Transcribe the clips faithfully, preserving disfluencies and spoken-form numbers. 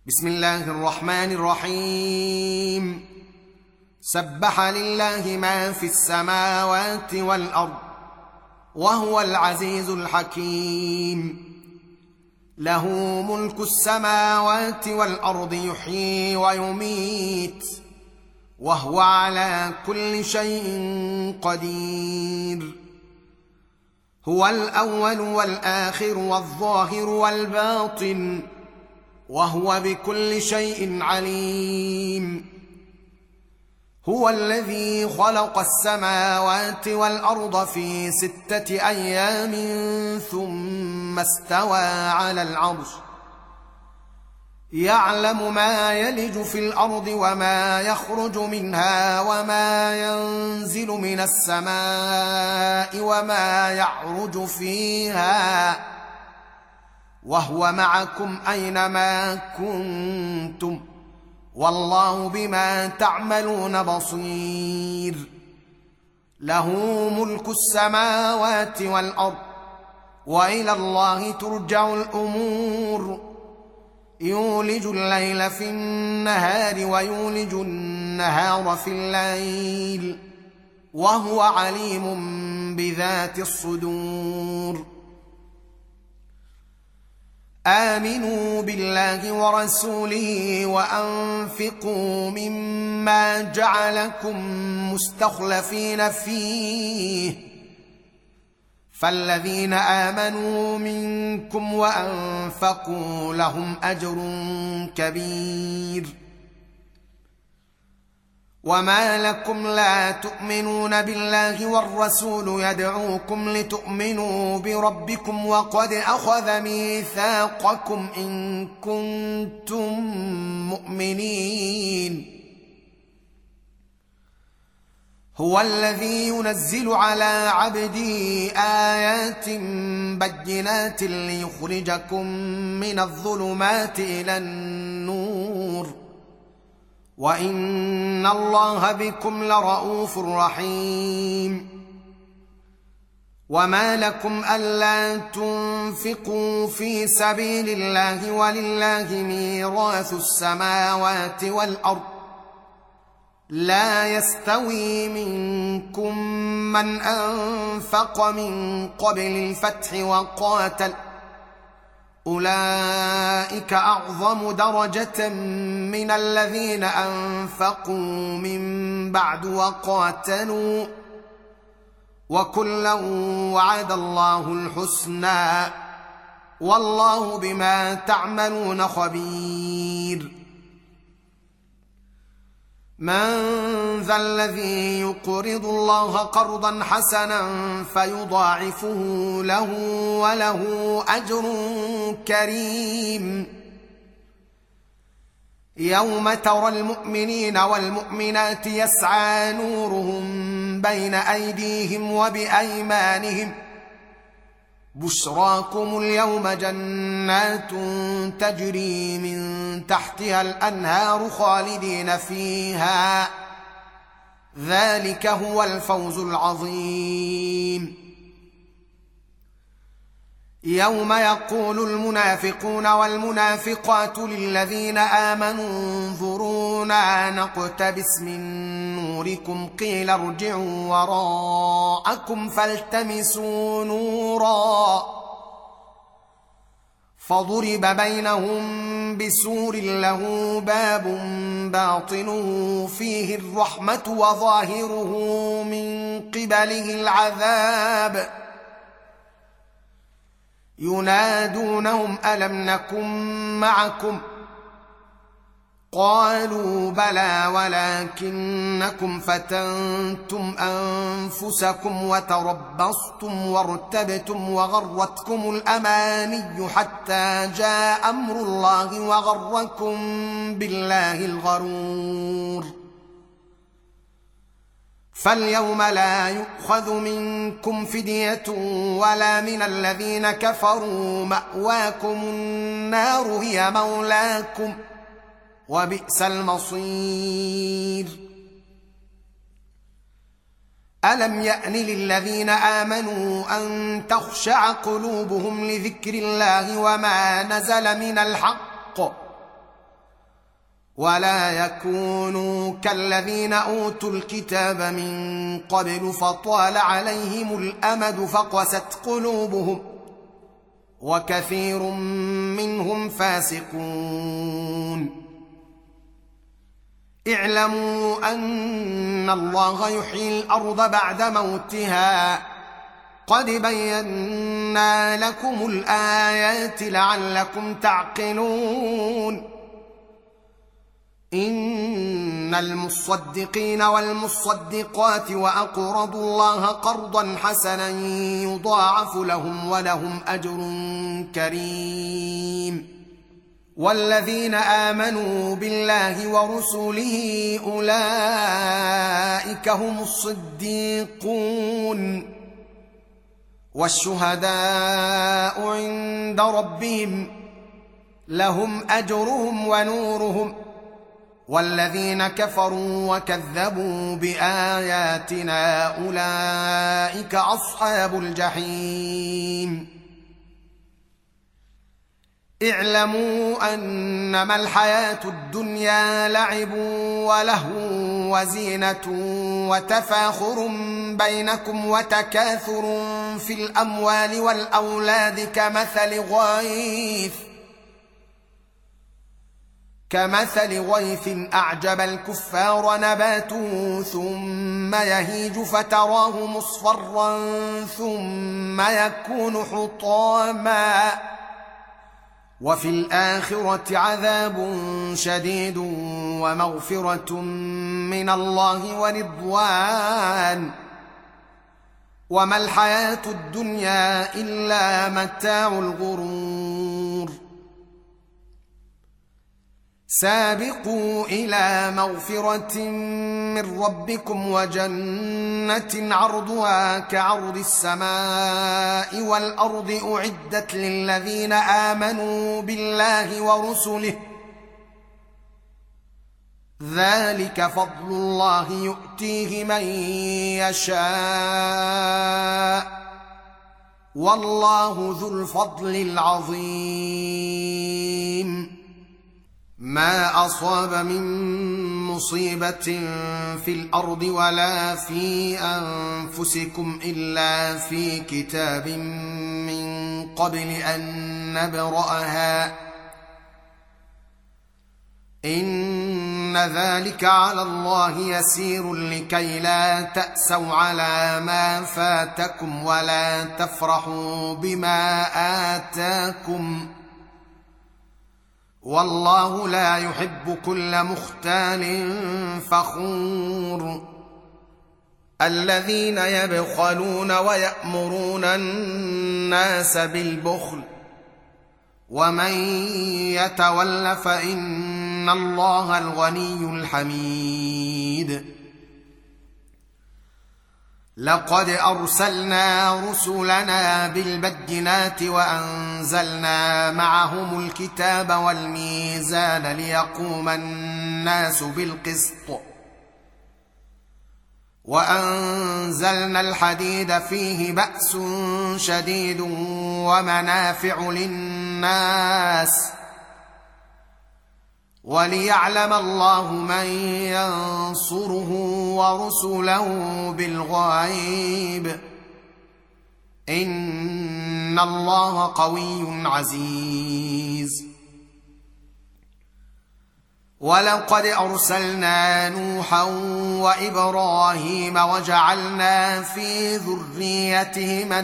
بسم الله الرحمن الرحيم. سبح لله ما في السماوات والأرض وهو العزيز الحكيم. له ملك السماوات والأرض يحيي ويميت وهو على كل شيء قدير. هو الأول والآخر والظاهر والباطن وهو بكل شيء عليم. هو الذي خلق السماوات والأرض في ستة أيام ثم استوى على العرش، يعلم ما يلج في الأرض وما يخرج منها وما ينزل من السماء وما يعرج فيها، وهو معكم أينما كنتم والله بما تعملون بصير. له ملك السماوات والأرض وإلى الله ترجع الأمور. يولج الليل في النهار ويولج النهار في الليل وهو عليم بذات الصدور. آمنوا بالله ورسوله وأنفقوا مما جعلكم مستخلفين فيه، فالذين آمنوا منكم وأنفقوا لهم أجر كبير. وما لكم لا تؤمنون بالله والرسول يدعوكم لتؤمنوا بربكم وقد أخذ ميثاقكم إن كنتم مؤمنين. هو الذي ينزل على عبده آيات بينات ليخرجكم من الظلمات إلى النور وإن الله بكم لرءوف رحيم. وما لكم ألا تنفقوا في سبيل الله ولله ميراث السماوات والأرض، لا يستوي منكم من أنفق من قبل الفتح وقاتل، أولئك أعظم درجة من الذين أنفقوا من بعد وقاتلوا، وكلا وعد الله الحسنى والله بما تعملون خبير. من ذا الذي يقرض الله قرضا حسنا فيضاعفه له وله أجر كريم. يوم ترى المؤمنين والمؤمنات يسعى نورهم بين أيديهم وبأيمانهم، بشراكم اليوم جنات تجري من تحتها الأنهار خالدين فيها، ذلك هو الفوز العظيم. يوم يقول المنافقون والمنافقات للذين آمنوا انظرونا نقتبس من نوركم قيل ارجعوا وراءكم فالتمسوا نورا، فضرب بينهم بسور له باب باطنه فيه الرحمة وظاهره من قبله العذاب. ينادونهم ألم نكن معكم؟ قالوا بلى ولكنكم فتنتم أنفسكم وتربصتم وارتبتم وغرتكم الأماني حتى جاء أمر الله وغركم بالله الغرور. فاليوم لا يؤخذ منكم فدية ولا من الذين كفروا، مأواكم النار هي مولاكم وبئس المصير. ألم يأن للذين آمنوا أن تخشع قلوبهم لذكر الله وما نزل من الحق ولا يكونوا كالذين اوتوا الكتاب من قبل فطال عليهم الامد فقست قلوبهم وكثير منهم فاسقون. اعلموا ان الله يحيي الارض بعد موتها قد بينا لكم الايات لعلكم تعقلون. ان المصدقين والمصدقات واقرضوا الله قرضا حسنا يضاعف لهم ولهم اجر كريم. والذين امنوا بالله ورسله اولئك هم الصديقون والشهداء عند ربهم لهم اجرهم ونورهم. والذين كفروا وكذبوا باياتنا اولئك اصحاب الجحيم. اعلموا انما الحياه الدنيا لعب ولهو وزينه وتفاخر بينكم وتكاثر في الاموال والاولاد كمثل غيث كمثل غيث أعجب الكفار نباته ثم يهيج فتراه مصفرا ثم يكون حطاما وفي الآخرة عذاب شديد ومغفرة من الله ورضوان وما الحياة الدنيا إلا متاع الغرور. سابقوا إلى مغفرة من ربكم وجنة عرضها كعرض السماء والأرض أعدت للذين آمنوا بالله ورسله ذلك فضل الله يؤتيه من يشاء والله ذو الفضل العظيم. ما أصاب من مصيبة في الأرض ولا في أنفسكم إلا في كتاب من قبل أن نبرأها إن ذلك على الله يسير لكي لا تأسوا على ما فاتكم ولا تفرحوا بما آتاكم والله لا يحب كل مختال فخور. الذين يبخلون ويأمرون الناس بالبخل ومن يتول فإن الله الغني الحميد. لقد أرسلنا رسلنا بالبينات وأنزلنا معهم الكتاب والميزان ليقوم الناس بالقسط وأنزلنا الحديد فيه بأس شديد ومنافع للناس وليعلم الله من ينصره ورسله بالغيب إن الله قوي عزيز. ولقد أرسلنا نوحا وإبراهيم وجعلنا في ذريتهما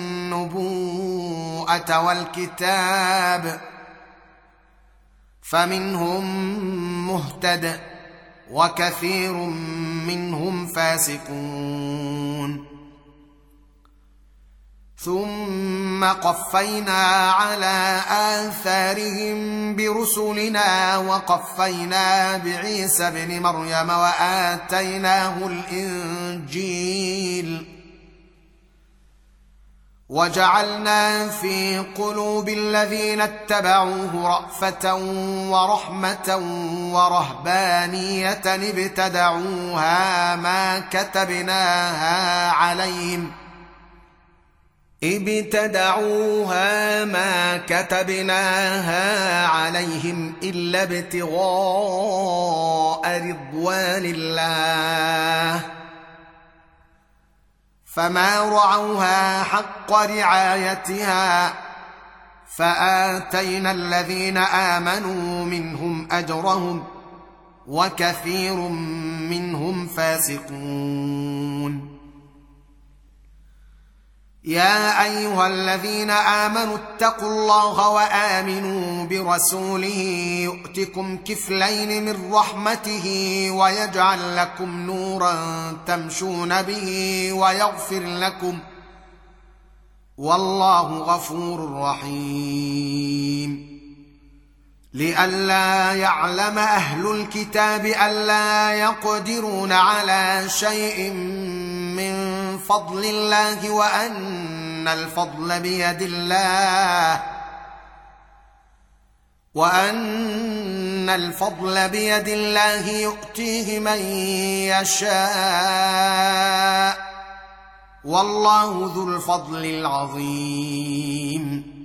النبوءة والكتاب فمنهم مهتد وكثير منهم فاسقون. ثم قفينا على آثارهم برسلنا وقفينا بعيسى ابن مريم وآتيناه الإنجيل وجعلنا في قلوب الذين اتبعوه رأفة ورحمة ورهبانية ابتدعوها ما كتبناها عليهم ابتدعوها ما كتبناها عليهم إلا ابتغاء رضوان الله فما رعوها حق رعايتها فآتينا الذين آمنوا منهم أجرهم وكثير منهم فاسقون. يا أيها الذين آمنوا اتقوا الله وآمنوا برسوله يؤتكم كفلين من رحمته ويجعل لكم نورا تمشون به ويغفر لكم والله غفور رحيم. لئلا يعلم أهل الكتاب ألا يقدرون على شيء من فضل الله وأن الفضل بيد الله وأن الفضل بيد الله يؤتيه من يشاء والله ذو الفضل العظيم.